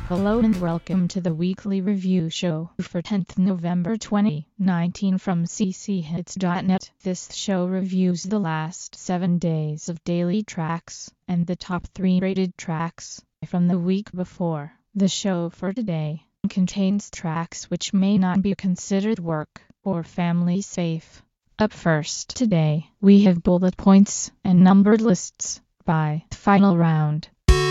Hello and welcome to the weekly review show for 10th November 2019 from cchits.net. This show reviews the last 7 days of daily tracks and the top 3 rated tracks from the week before. The show for today contains tracks which may not be considered work or family safe. Up first today, we have Bullet Points and Numbered Lists by Final Round.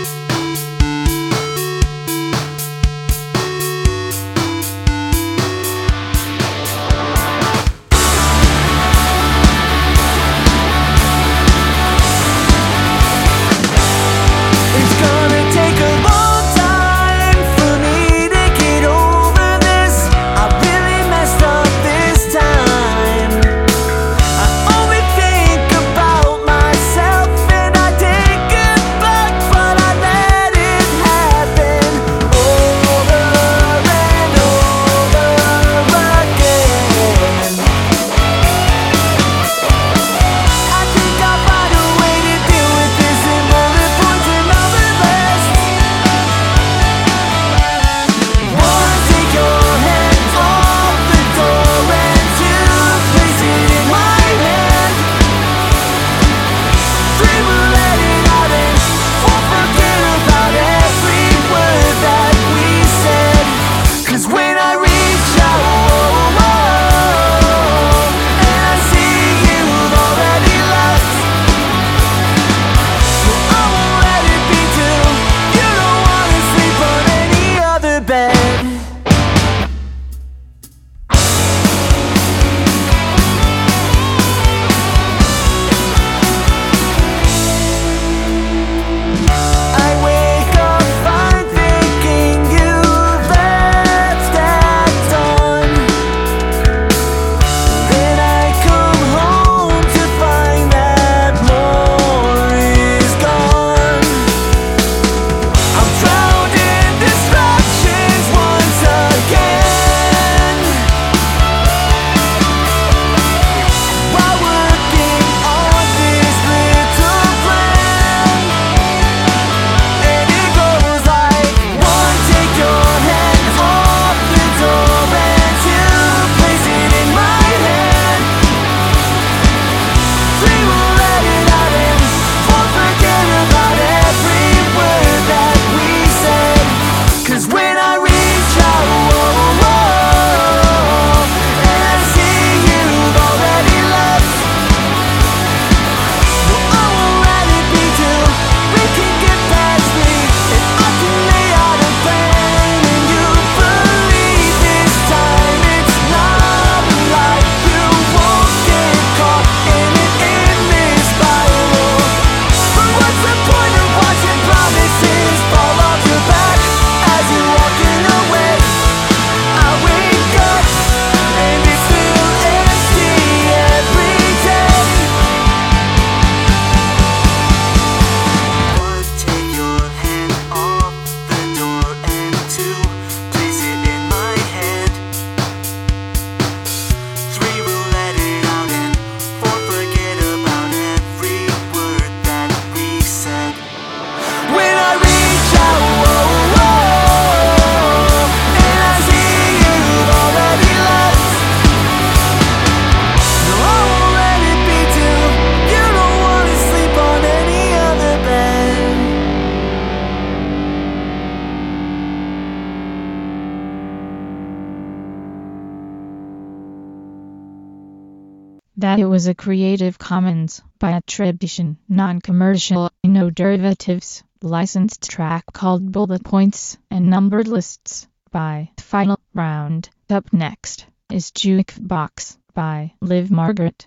That it was a Creative Commons by attribution, non-commercial, no derivatives, licensed track called Bullet Points and Numbered Lists by Final Round. Up next is Jukebox by Liv Margaret.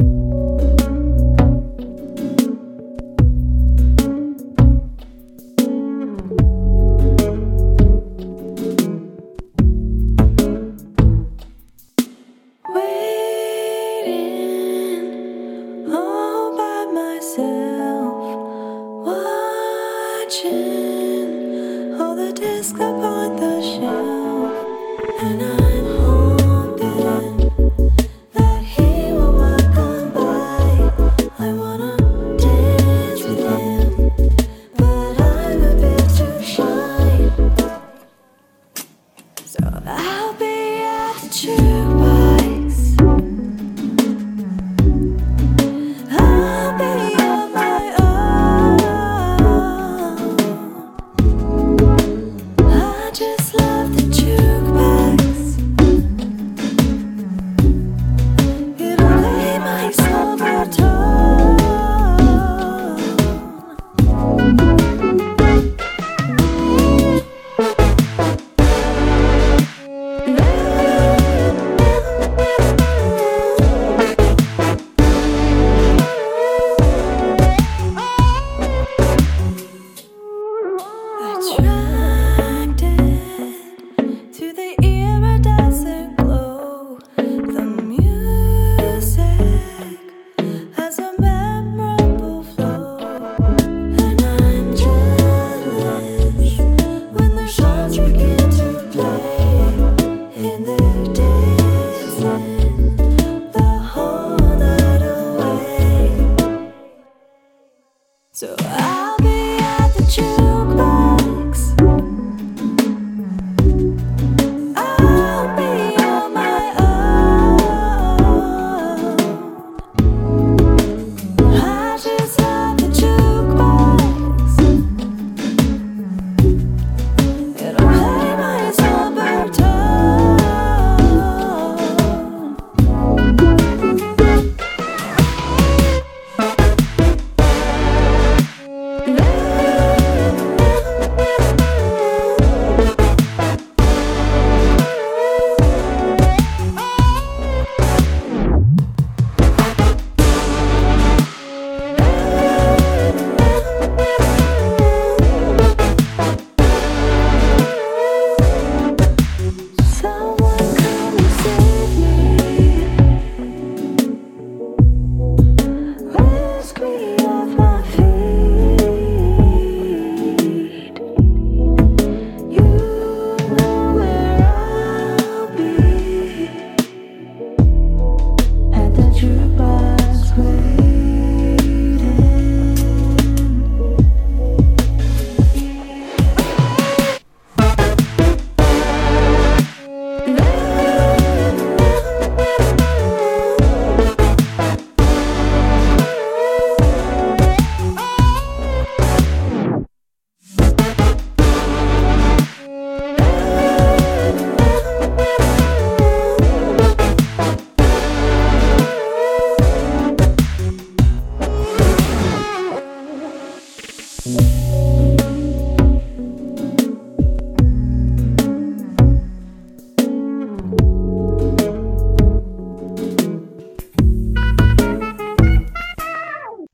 And I'm hoping that he will walk on by. I wanna dance with him, but I'm a bit too shy.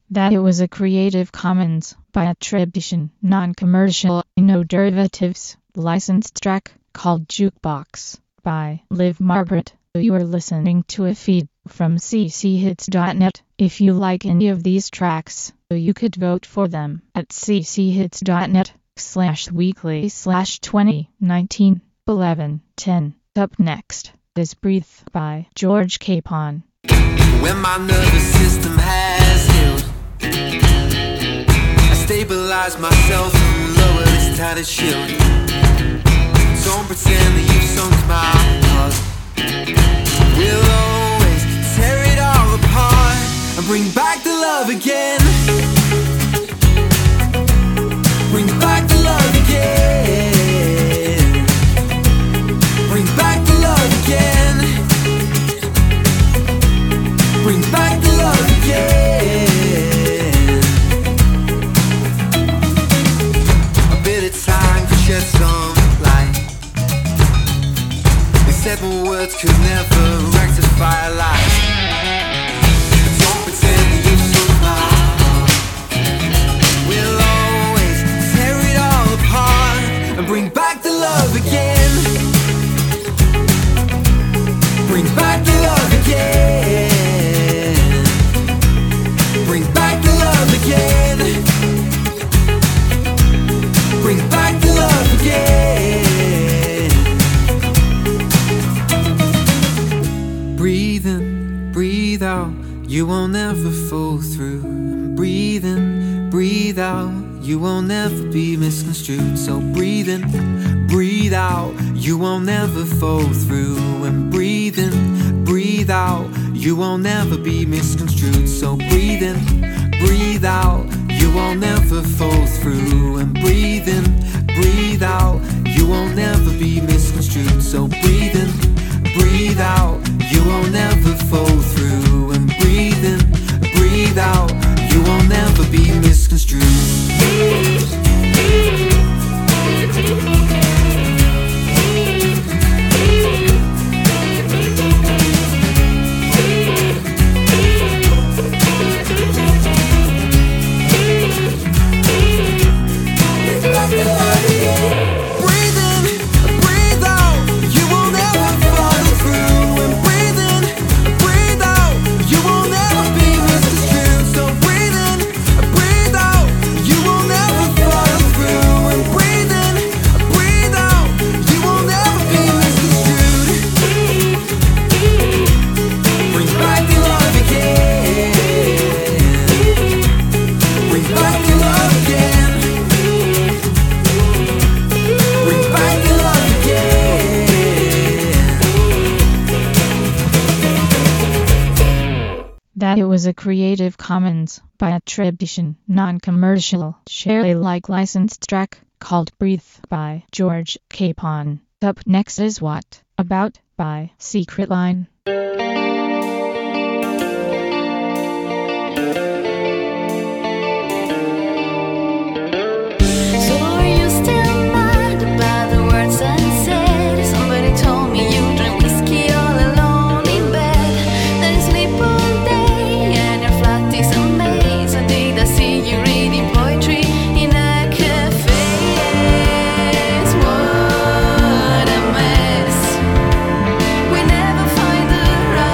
That it was a Creative Commons by attribution, non-commercial, no derivatives, licensed track called Jukebox by Liv Margaret. You are listening to a feed from cchits.net. If you like any of these tracks, you could vote for them at cchits.net/weekly/2019 11/10. Up next is Breathe by George Capon. When my nervous system has healed, I stabilize myself and lower this tattered shield. Don't pretend that you've sunk my heart. We'll always tear it all apart and bring back the love again. Bring back the love again. Bring back the love again. Bring back the love again. A bit of time to shed some light. They said more words could never rectify a lie. Don't pretend that you saw my heart. We'll always tear it all apart and bring back the love again. Bring back the love again. Bring back the love again. Bring back the love again. Breathe in, breathe out, you won't ever fall through. Breathe in, breathe out, you won't ever be misconstrued. So breathe in, breathe out, you won't ever fall through. And breathe in, breathe out, you won't ever be misconstrued. So breathe in, breathe out, you won't ever fall through. And breathe in, breathe out, you won't ever be misconstrued. So breathe in, breathe out, you won't ever fall through. And breathe in, breathe out, you won't ever be misconstrued. That it was a Creative Commons by attribution, non-commercial, share Alike licensed track called Breathe by George Capon. Up next is What About by Secret Line. What a mess. We never find the right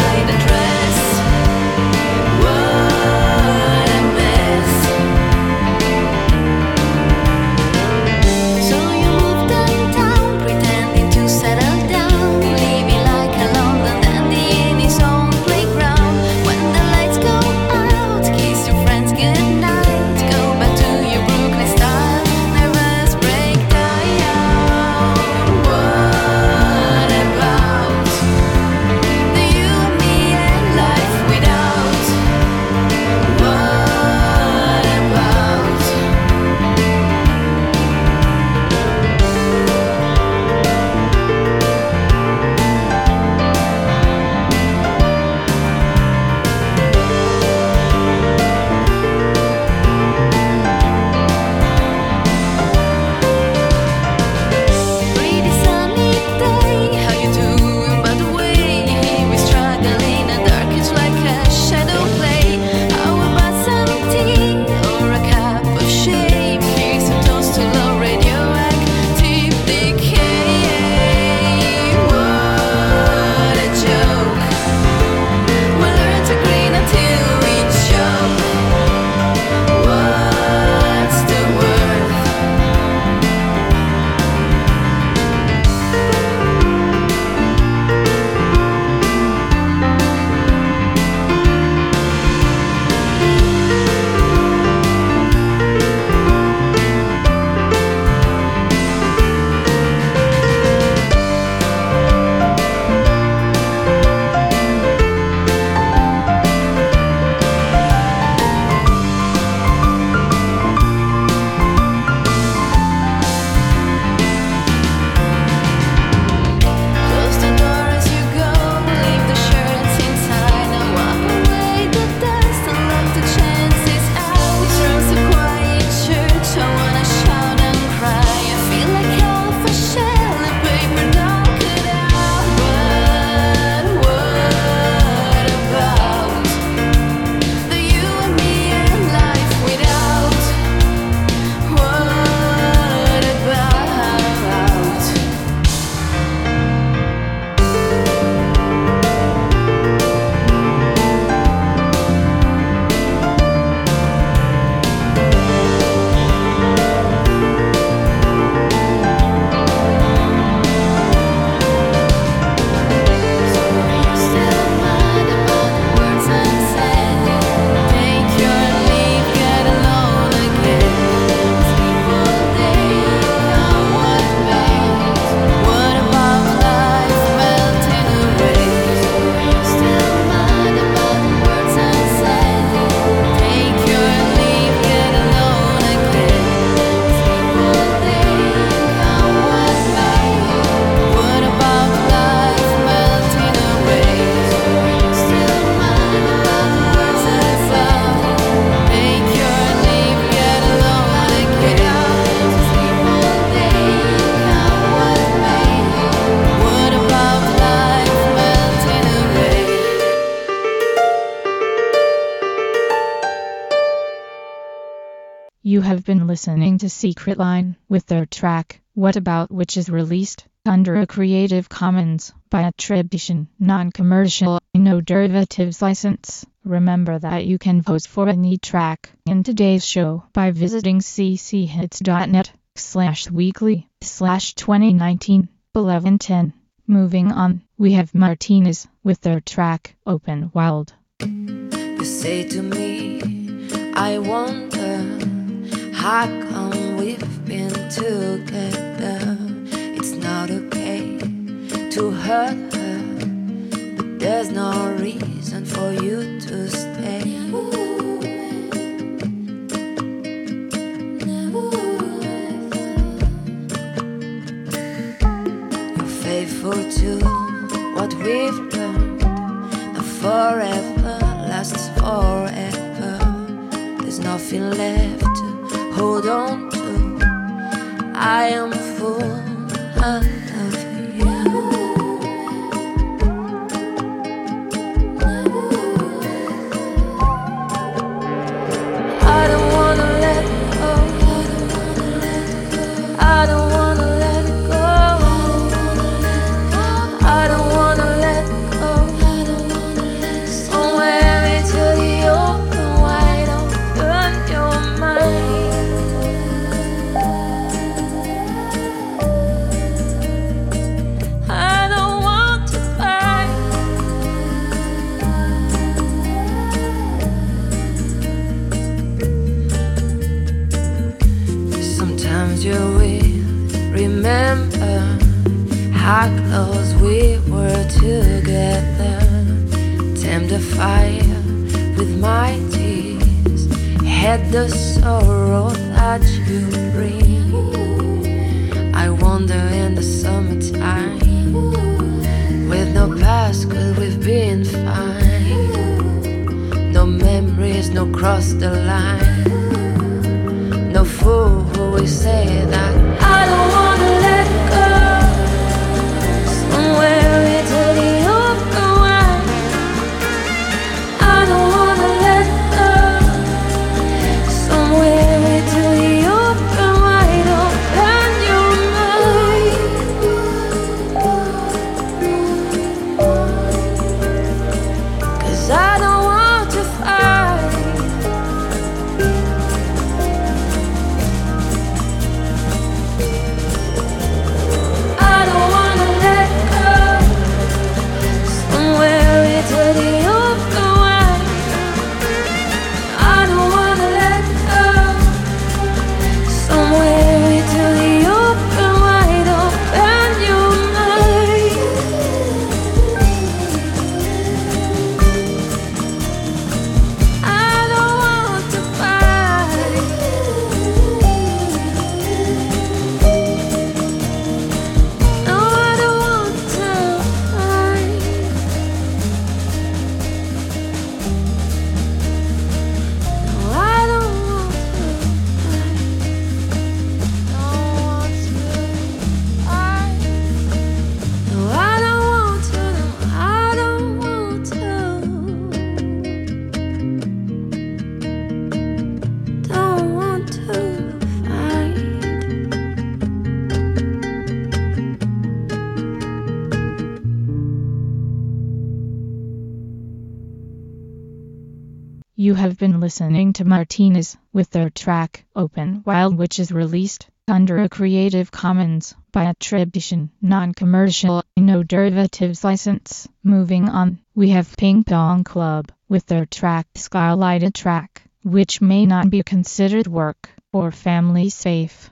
You have been listening to Secret Line with their track, What About, which is released under a Creative Commons by attribution, non-commercial, no derivatives license. Remember that you can vote for any track in today's show by visiting cchits.net/weekly/2019 1110. Moving on, we have Martinez with their track, Open Wild. You say to me, I wonder how come we've been together. It's not okay to hurt her, but there's no reason for you to stay. You're faithful to what we've learned. The forever lasts forever. There's nothing left to hold on to. I am a fool, I love you. I don't wanna let go. I don't wanna let go. I don't wanna let go. Somewhere into the open, wide open, your mind. I don't want to fight. Sometimes you will remember how close we were together. Tame the fire with my tears. Had the sorrow that you bring. I wonder in the summertime, with no past, could we've been fine? No memories, no cross the line. No fool who will say that I don't wanna let go. Somewhere into the open wide. I don't wanna let go. Somewhere into the open wide. Open your mind. 'Cause I don't want to fight. I don't wanna let go. Somewhere into the open wide. I don't wanna let go. Somewhere into the open wide. Open your mind. I don't want to fight. No, I don't want to fight. No, I don't want to fight. No, I don't want to. No, I don't want to. Don't want to fight. You have been listening to Martinez with their track, Open Wild, which is released under a Creative Commons by attribution, non-commercial, no derivatives license. Moving on, we have Ping Pong Club with their track, Skylight, a track which may not be considered work or family safe.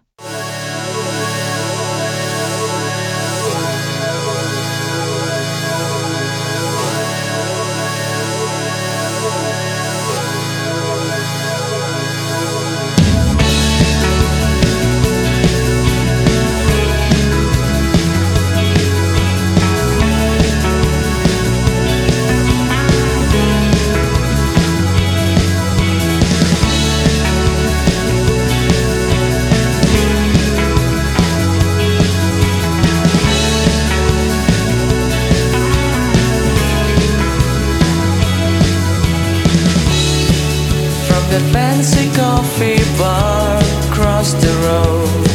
the fancy coffee bar across the road.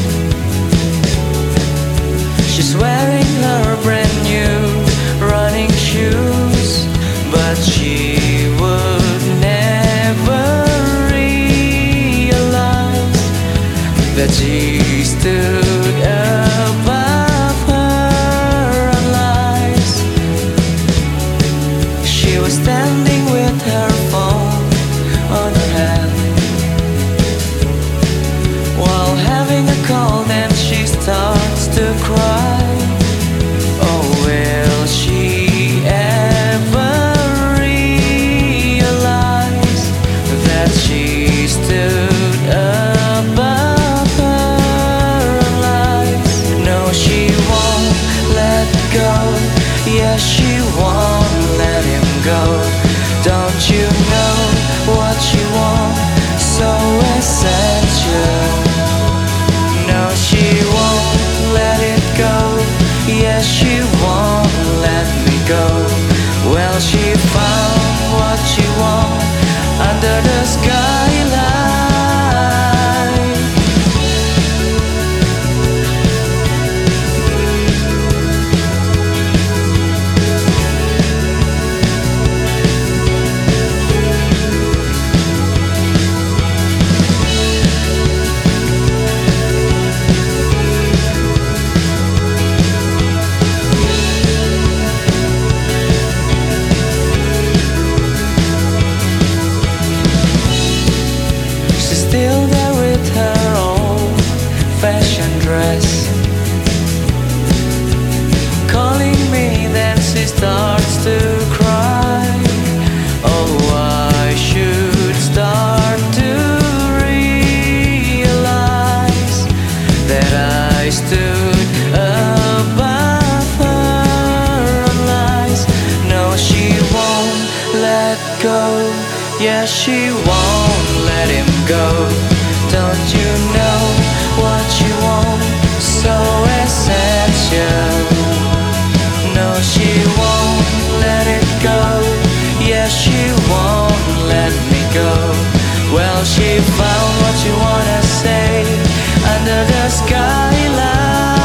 She's wearing her brand new running shoes, but she would never realize that she stood above her own lies. She was standing with her phone on her hand while having a call, then she starts to cry. Oh, will she ever realize that she stood above her own lies? No, she won't let go. Yes, she won't let him go. Don't you know what you want? So essential. No, she won't let it go. Yes, she won't let me go. Well, she found what she want under the skyline. Still there with her old fashion dress, calling me, then she starts to cry. Oh, I should start to realize that I stood above her own lies. No, she won't let go. Yes, she won't let him go. Don't you know what you want? So essential. No, she won't let it go. Yes, she won't let me go. Well, she found what you wanna say under the skyline.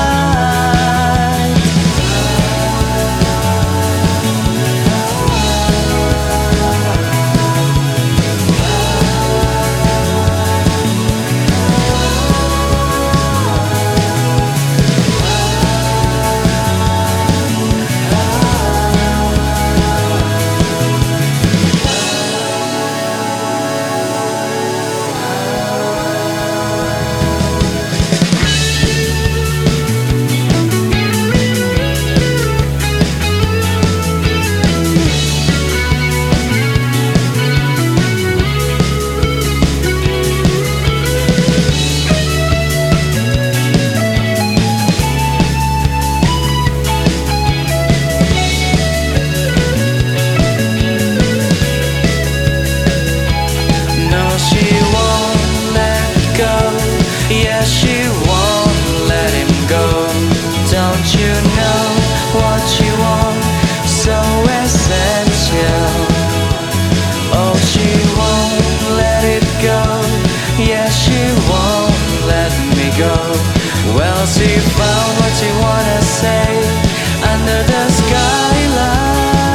Yes, she won't let him go. Don't you know what you want? So essential. Oh, she won't let it go. Yes, she won't let me go. Well, she found what you wanna say under the skyline.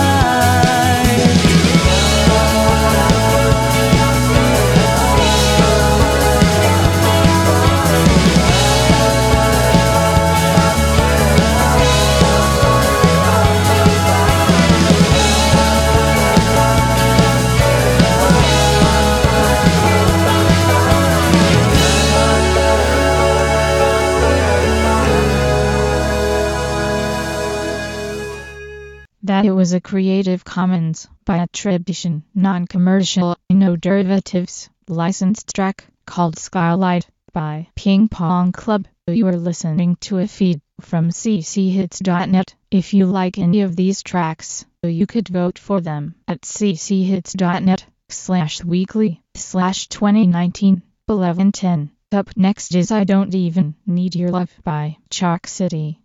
That it was a Creative Commons by attribution, non-commercial, no derivatives, licensed track called Skylight by Ping Pong Club. You are listening to a feed from cchits.net. If you like any of these tracks, you could vote for them at cchits.net/weekly/2019 1110. Up next is I Don't Even Need Your Love by Chalk City.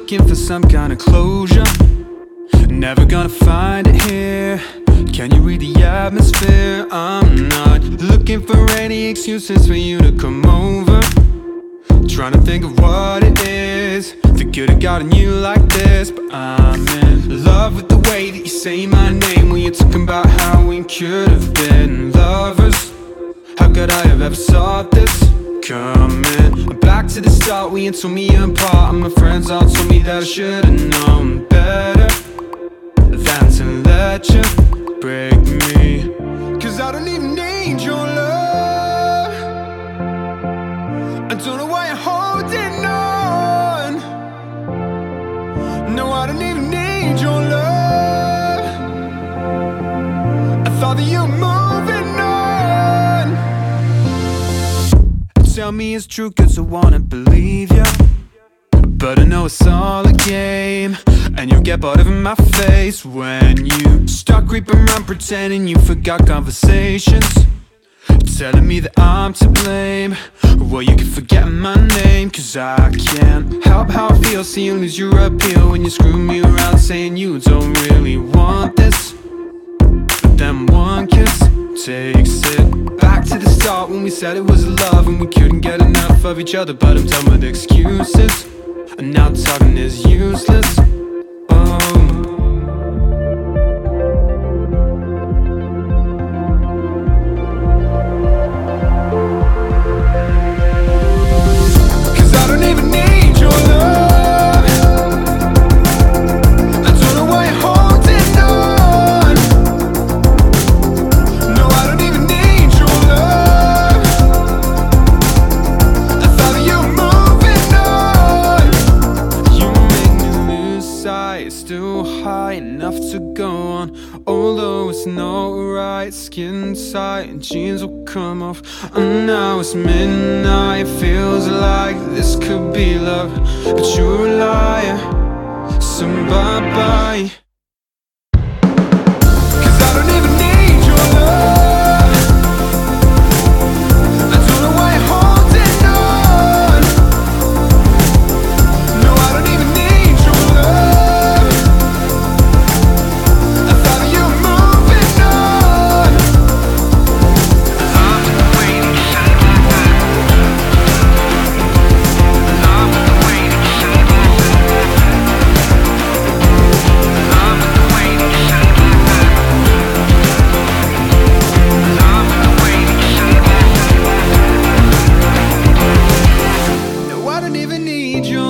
looking for some kind of closure. Never gonna find it here. Can you read the atmosphere? I'm not looking for any excuses for you to come over. Trying to think of what it is that could have gotten you like this. But I'm in love with the way that you say my name when you're talking about how we could have been lovers. How could I have ever thought this coming? Back to the start when you told me apart, and my friends all told me that I should have known better than to let you break me. Cause I don't even need your love. I don't know why you're holding on. No, I don't even need your love. I thought that you were moving on. Tell me it's true cause I wanna believe ya, but I know it's all a game, and you'll get bored of my face when you start creeping around pretending you forgot conversations, telling me that I'm to blame. Well, you can forget my name, cause I can't help how I feel seeing you lose your appeal when you screw me around saying you don't really want this. But then one kiss takes it back to the start when we said it was love and we couldn't get enough of each other. But I'm done with excuses, and now talking is useless. Oh. Cause I don't even need your love. I don't know why you're holding on. No, I don't even need your love. I thought that you were moving on. You make me lose sight, still high enough to go on. Although it's not right, skin tight and jeans will come off. And now it's midnight, feels like this could be love, but you're a liar, so bye-bye. Cause I don't even need your love. I don't know why you're holding on. No, I don't even need your love. I thought that you were moving on. Love the way that you say that. Love the way that you say that. Love the way that you say that. Love the way that you say that. No, I don't even need your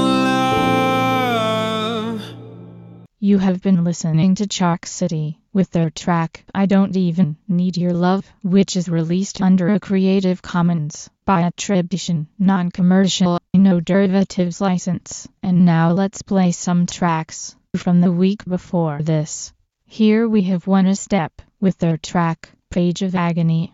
love. You have been listening to Chalk City with their track I Don't Even Need Your Love, which is released under a Creative Commons by attribution, non-commercial, no derivatives license. And now let's play some tracks from the week before this. Here we have One A Step with their track Page of Agony.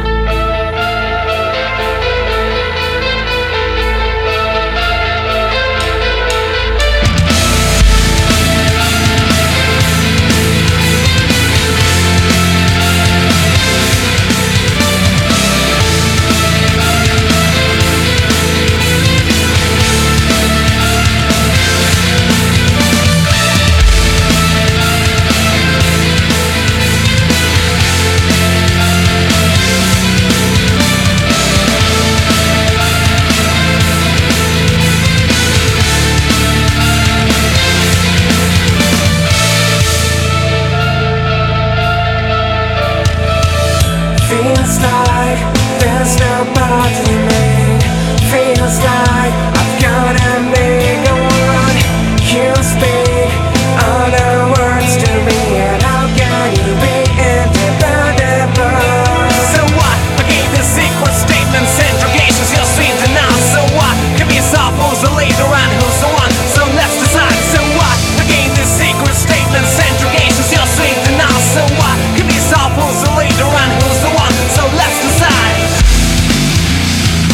Feels like there's nobody me. Feels like I've gotta make a run. You speak other words to me, and how can you be independent? So what? I gave the secret statements, interrogations, you're sweet enough. So what? Give me yourself who's the leader and who's the one. So let's decide. So what? I gave the secret statements, interrogations, you're sweet enough. So what? Give me yourself who's the leader and who's the one. So let's decide.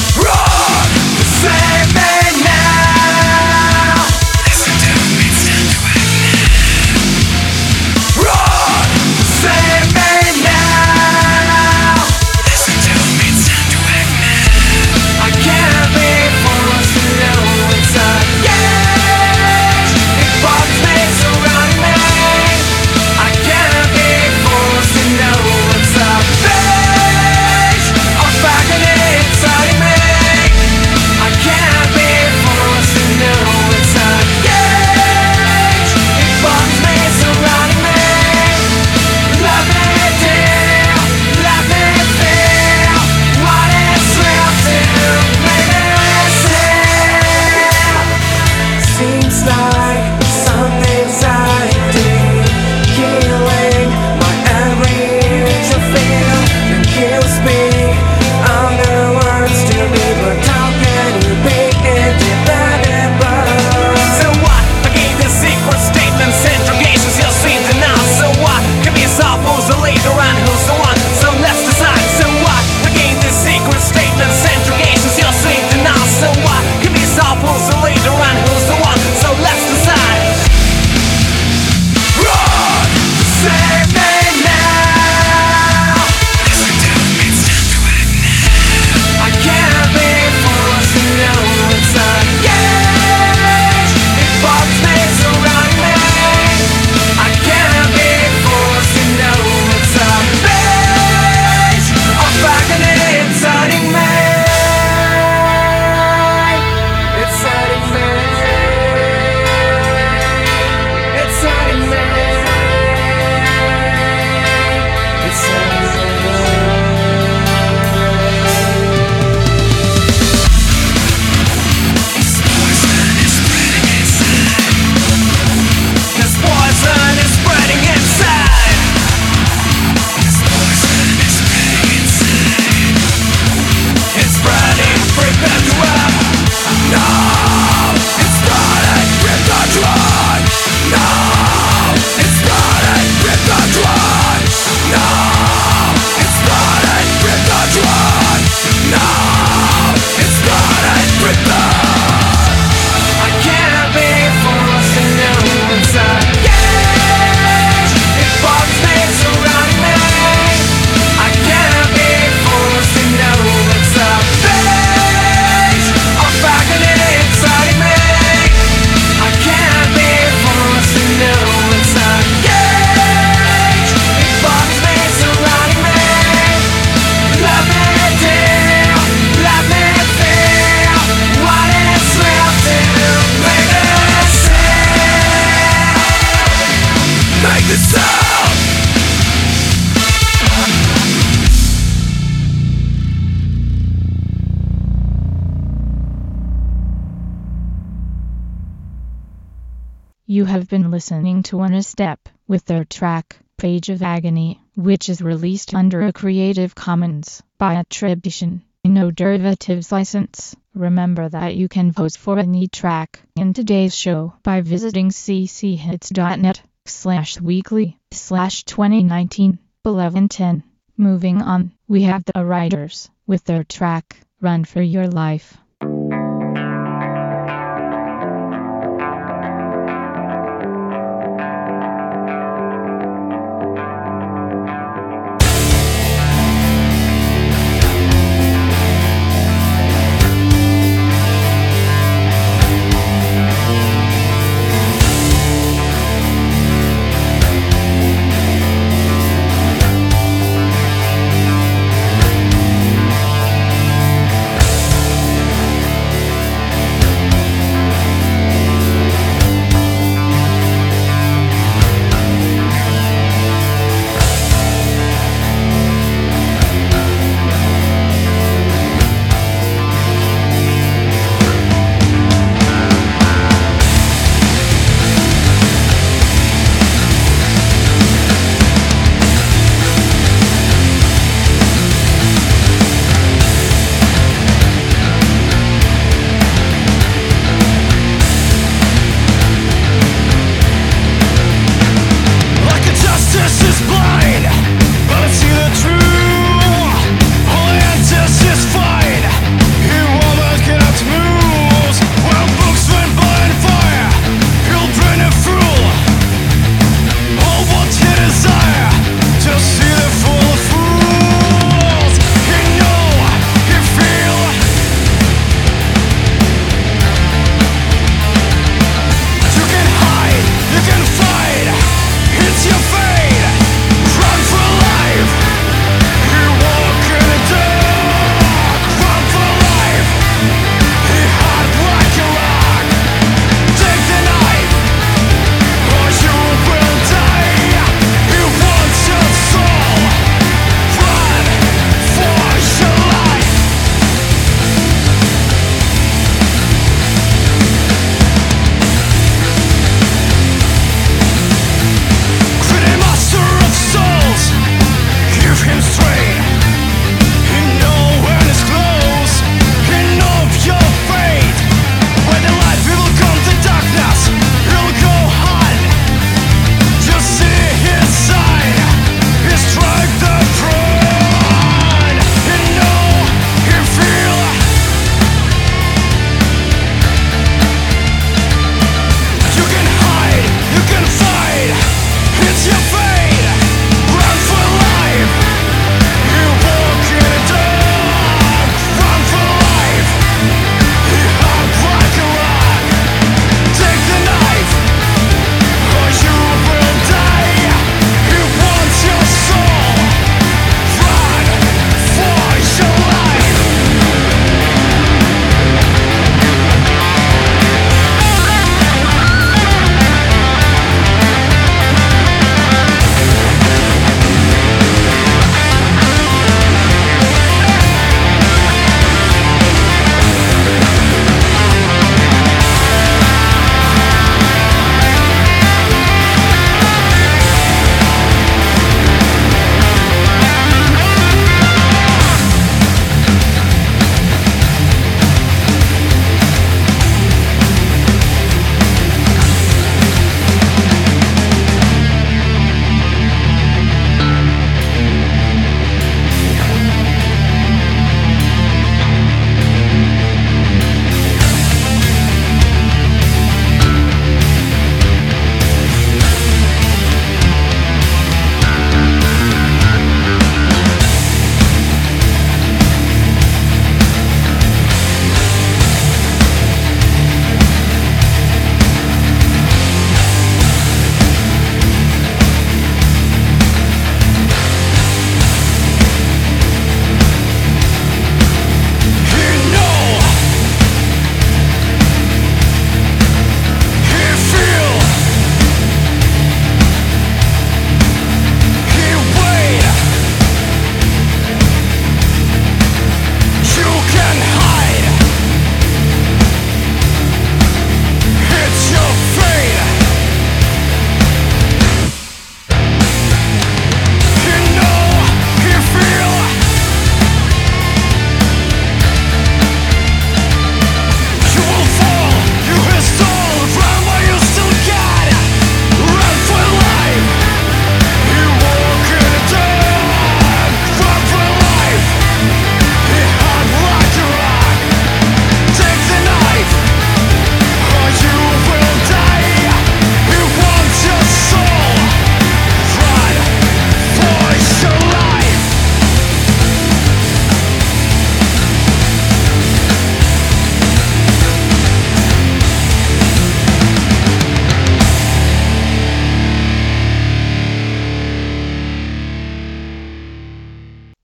You have been listening to On a Step with their track, Page of Agony, which is released under a Creative Commons by attribution, no derivatives license. Remember that you can vote for any track in today's show by visiting cchits.net/weekly/2019-1110. Moving on, we have the Riders with their track, Run for Your Life.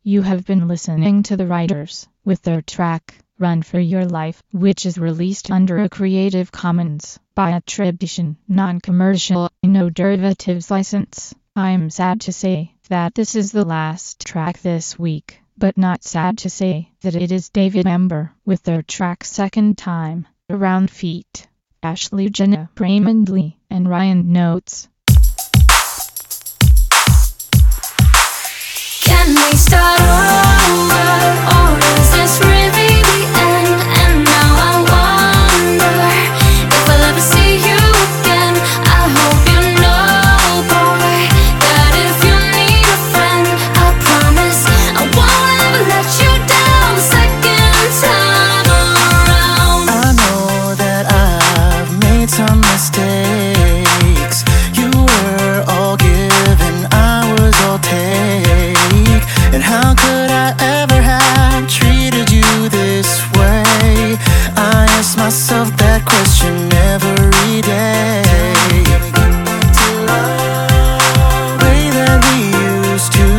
You have been listening to The Riders with their track Run For Your Life, which is released under a Creative Commons by attribution, non-commercial, no derivatives license. I'm sad to say that this is the last track this week, but not sad to say that it is David Amber with their track Second Time, Around Feet. Ashley Jenna, Raymond Lee, and Ryan Notes. Can we start over, or is this really the end? And now I wonder if I'll ever see you again. I hope you know, boy, that if you need a friend, I promise I won't ever let you down second time around. I know that I've made some mistakes. You were all give and I was all take. And how could I ever have treated you this way? I ask myself that question every day. Way that we used to,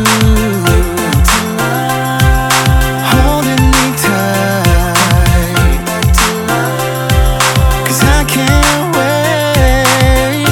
holding me tight, 'cause I can't wait.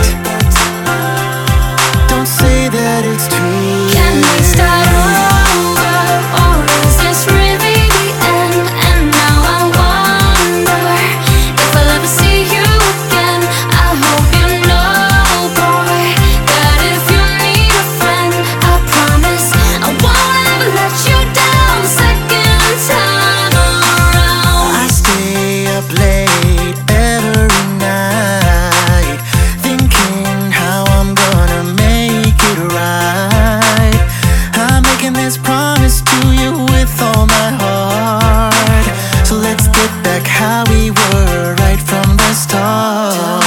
Don't say that it's too late. Can we start over, or is this really the end? And now I wonder if I'll ever see you again. I hope you know, boy, that if you need a friend, I promise I won't ever let you down second time around. I stay up late every night, thinking how I'm gonna make it right. I'm making this promise to you with all my heart. So let's get back how we were right from the start.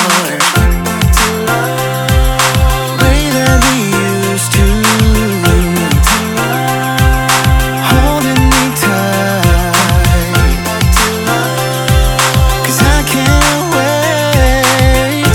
Way that we used to, holding me tight, 'cause I can't wait.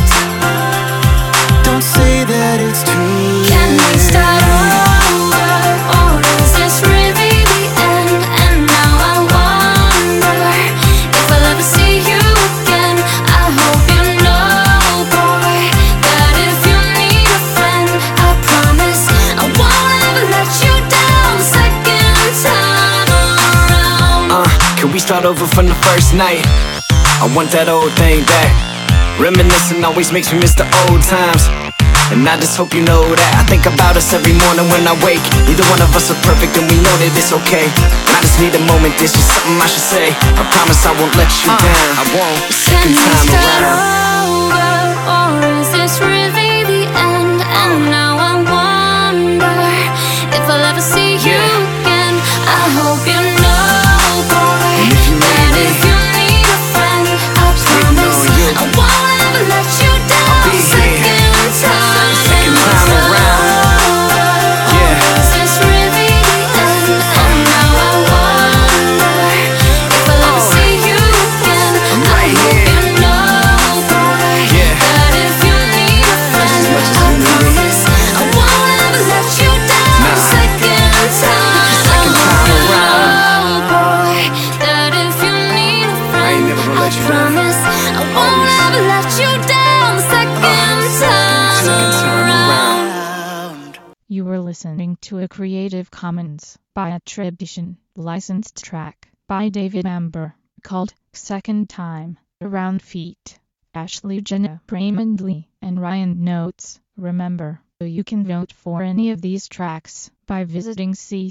Don't say that it's too late. Can we start over, or is this really the end? And now I wonder if I'll ever see you again. I hope you know, boy, that if you need a friend, I promise I won't ever let you down second time around. Can we start over from the first night? I want that old thing back. Reminiscing always makes me miss the old times. And I just hope you know that I think about us every morning when I wake. Neither one of us are perfect and we know that it's okay. I just need a moment, there's just something I should say. I promise I won't let you down. I won't. Can Second we time start around. over, or is this really the end? And now I wonder if I'll ever see you again. I hope you know, boy, if you need that me, if you need a friend, I promise on you. I won't ever let you down be here. second time around. Yeah. Or is this really the end? And now I wonder if I'll ever see you again. I'm I right hope here. you know, boy, Yeah. that if you need a friend, much as I you need me. promise I won't ever let you down Nah. second time around, boy, that if you need a friend, I ain't never gonna let you down. promise I won't ever let you down second time around. You were listening to a Creative Commons by attribution, licensed track by David Amber, called Second Time, Around Feet. Ashley Jenna, Raymond Lee, and Ryan Notes. Remember, you can vote for any of these tracks by visiting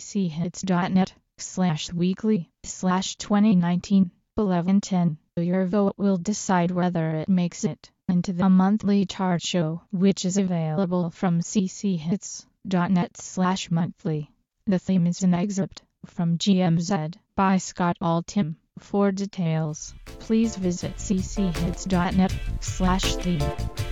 cchits.net/weekly/2019 1110. Your vote will decide whether it makes it into the monthly chart show, which is available from cchits.net/monthly. The theme is an excerpt from GMZ by Scott Altham. For details, please visit cchits.net/theme.